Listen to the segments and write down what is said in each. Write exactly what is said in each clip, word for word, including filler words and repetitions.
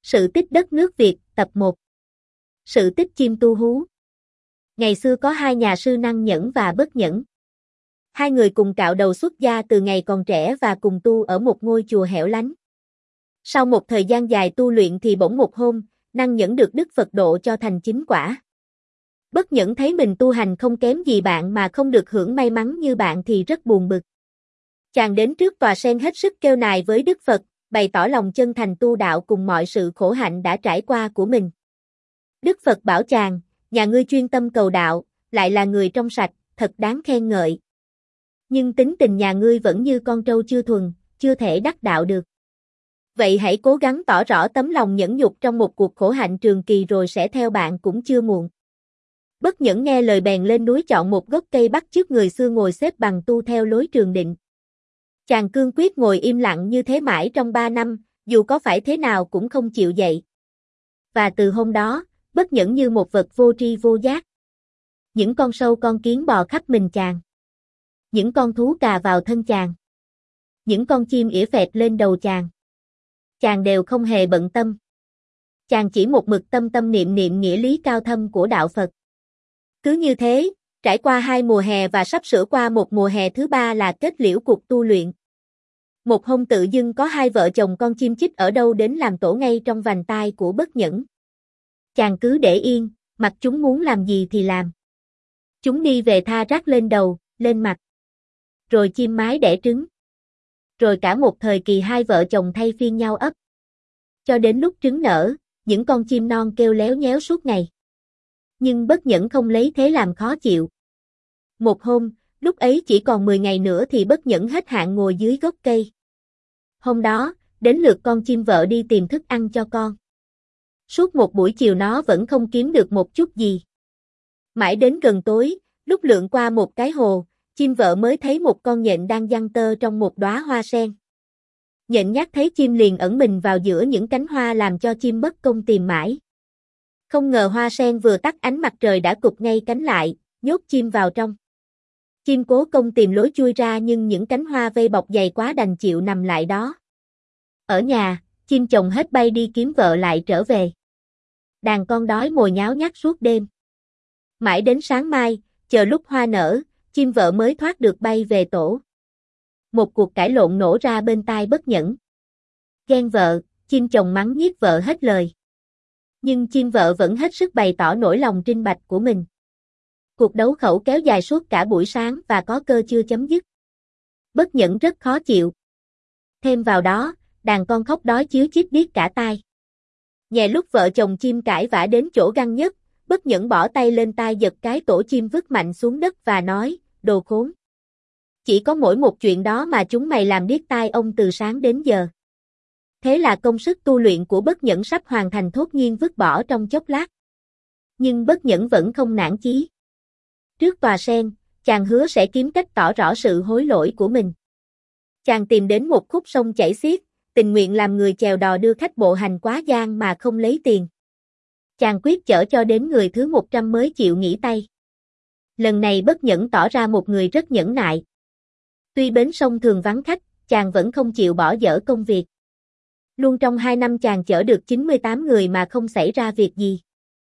Sự tích đất nước Việt, tập một. Sự tích chim tu hú. Ngày xưa có hai nhà sư Năng Nhẫn và Bất Nhẫn. Hai người cùng cạo đầu xuất gia từ ngày còn trẻ và cùng tu ở một ngôi chùa hẻo lánh. Sau một thời gian dài tu luyện thì bỗng một hôm, Năng Nhẫn được Đức Phật độ cho thành chính quả. Bất Nhẫn thấy mình tu hành không kém gì bạn mà không được hưởng may mắn như bạn thì rất buồn bực. Chàng đến trước tòa sen hết sức kêu nài với Đức Phật, bày tỏ lòng chân thành tu đạo cùng mọi sự khổ hạnh đã trải qua của mình. Đức Phật bảo chàng, nhà ngươi chuyên tâm cầu đạo, lại là người trong sạch, thật đáng khen ngợi. Nhưng tính tình nhà ngươi vẫn như con trâu chưa thuần, chưa thể đắc đạo được. Vậy hãy cố gắng tỏ rõ tấm lòng nhẫn nhục trong một cuộc khổ hạnh trường kỳ rồi sẽ theo bạn cũng chưa muộn. Bất Nhẫn nghe lời bèn lên núi chọn một gốc cây bắt chước người xưa ngồi xếp bằng tu theo lối Trường Định. Chàng cương quyết ngồi im lặng như thế mãi trong ba năm, dù có phải thế nào cũng không chịu dậy. Và từ hôm đó, Bất Nhẫn như một vật vô tri vô giác. Những con sâu con kiến bò khắp mình chàng. Những con thú cà vào thân chàng. Những con chim ỉa phẹt lên đầu chàng. Chàng đều không hề bận tâm. Chàng chỉ một mực tâm tâm niệm niệm nghĩa lý cao thâm của đạo Phật. Cứ như thế, trải qua hai mùa hè và sắp sửa qua một mùa hè thứ ba là kết liễu cuộc tu luyện. Một hôm tự dưng có hai vợ chồng con chim chích ở đâu đến làm tổ ngay trong vành tai của Bất Nhẫn. Chàng cứ để yên, mặc chúng muốn làm gì thì làm. Chúng đi về tha rác lên đầu, lên mặt. Rồi chim mái đẻ trứng. Rồi cả một thời kỳ hai vợ chồng thay phiên nhau ấp. Cho đến lúc trứng nở, những con chim non kêu léo nhéo suốt ngày. Nhưng Bất Nhẫn không lấy thế làm khó chịu. Một hôm, lúc ấy chỉ còn mười ngày nữa thì Bất Nhẫn hết hạn ngồi dưới gốc cây. Hôm đó, đến lượt con chim vợ đi tìm thức ăn cho con. Suốt một buổi chiều nó vẫn không kiếm được một chút gì. Mãi đến gần tối, lúc lượn qua một cái hồ, chim vợ mới thấy một con nhện đang giăng tơ trong một đóa hoa sen. Nhện nhát thấy chim liền ẩn mình vào giữa những cánh hoa làm cho chim mất công tìm mãi. Không ngờ hoa sen vừa tắt ánh mặt trời đã cụp ngay cánh lại, nhốt chim vào trong. Chim cố công tìm lối chui ra nhưng những cánh hoa vây bọc dày quá đành chịu nằm lại đó. Ở nhà, chim chồng hết bay đi kiếm vợ lại trở về. Đàn con đói mồi nháo nhác suốt đêm. Mãi đến sáng mai, chờ lúc hoa nở, chim vợ mới thoát được bay về tổ. Một cuộc cãi lộn nổ ra bên tai Bất Nhẫn. Ghen vợ, chim chồng mắng nhiếc vợ hết lời. Nhưng chim vợ vẫn hết sức bày tỏ nỗi lòng trinh bạch của mình. Cuộc đấu khẩu kéo dài suốt cả buổi sáng và có cơ chưa chấm dứt. Bất Nhẫn rất khó chịu. Thêm vào đó, đàn con khóc đói chíu chít điếc cả tai. Nhẹ lúc vợ chồng chim cãi vã đến chỗ găng nhất, Bất Nhẫn bỏ tay lên tai giật cái tổ chim vứt mạnh xuống đất và nói, đồ khốn. Chỉ có mỗi một chuyện đó mà chúng mày làm điếc tai ông từ sáng đến giờ. Thế là công sức tu luyện của Bất Nhẫn sắp hoàn thành thốt nhiên vứt bỏ trong chốc lát. Nhưng Bất Nhẫn vẫn không nản chí. Trước tòa sen, chàng hứa sẽ kiếm cách tỏ rõ sự hối lỗi của mình. Chàng tìm đến một khúc sông chảy xiết, tình nguyện làm người chèo đò đưa khách bộ hành quá giang mà không lấy tiền. Chàng quyết chở cho đến người thứ một trăm mới chịu nghỉ tay. Lần này Bất Nhẫn tỏ ra một người rất nhẫn nại. Tuy bến sông thường vắng khách, chàng vẫn không chịu bỏ dở công việc. Luôn trong hai năm chàng chở được chín mươi tám người mà không xảy ra việc gì.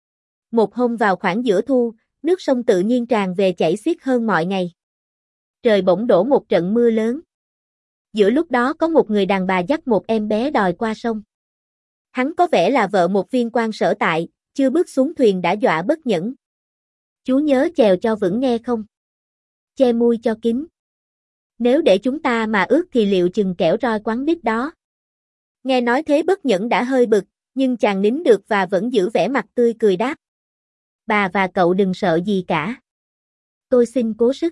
Một hôm vào khoảng giữa thu, nước sông tự nhiên tràn về chảy xiết hơn mọi ngày. Trời bỗng đổ một trận mưa lớn. Giữa lúc đó có một người đàn bà dắt một em bé đòi qua sông. Hắn có vẻ là vợ một viên quan sở tại, chưa bước xuống thuyền đã dọa Bất Nhẫn. Chú nhớ chèo cho vững nghe không? Che mui cho kín. Nếu để chúng ta mà ướt thì liệu chừng kẻo roi quắn đít đó. Nghe nói thế Bất Nhẫn đã hơi bực, nhưng chàng nín được và vẫn giữ vẻ mặt tươi cười đáp. Bà và cậu đừng sợ gì cả. Tôi xin cố sức.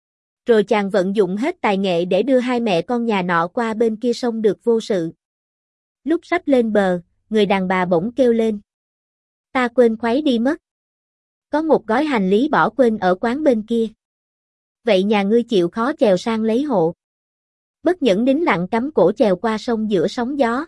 Rồi chàng vận dụng hết tài nghệ để đưa hai mẹ con nhà nọ qua bên kia sông được vô sự. Lúc sắp lên bờ, người đàn bà bỗng kêu lên. Ta quên khuấy đi mất. Có một gói hành lý bỏ quên ở quán bên kia. Vậy nhà ngươi chịu khó chèo sang lấy hộ. Bất Nhẫn nín lặng cắm cổ chèo qua sông giữa sóng gió.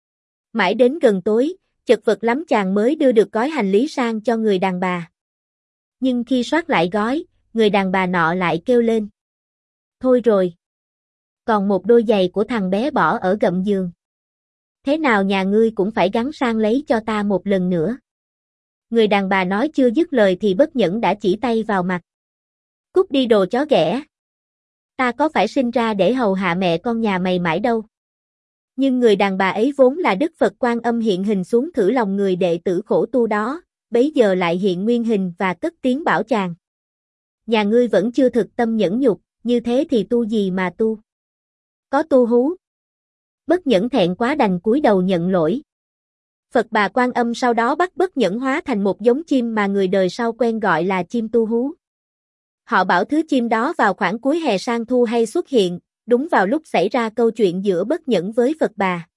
Mãi đến gần tối, chật vật lắm chàng mới đưa được gói hành lý sang cho người đàn bà. Nhưng khi soát lại gói, người đàn bà nọ lại kêu lên. Thôi rồi. Còn một đôi giày của thằng bé bỏ ở gầm giường. Thế nào nhà ngươi cũng phải gắng sang lấy cho ta một lần nữa. Người đàn bà nói chưa dứt lời thì Bất Nhẫn đã chỉ tay vào mặt. Cút đi đồ chó ghẻ. Ta có phải sinh ra để hầu hạ mẹ con nhà mày mãi đâu. Nhưng người đàn bà ấy vốn là Đức Phật Quan Âm hiện hình xuống thử lòng người đệ tử khổ tu đó, bấy giờ lại hiện nguyên hình và cất tiếng bảo chàng. Nhà ngươi vẫn chưa thực tâm nhẫn nhục, như thế thì tu gì mà tu. Có tu hú. Bất Nhẫn thẹn quá đành cúi đầu nhận lỗi. Phật Bà Quan Âm sau đó bắt Bất Nhẫn hóa thành một giống chim mà người đời sau quen gọi là chim tu hú. Họ bảo thứ chim đó vào khoảng cuối hè sang thu hay xuất hiện, đúng vào lúc xảy ra câu chuyện giữa Bất Nhẫn với Phật Bà.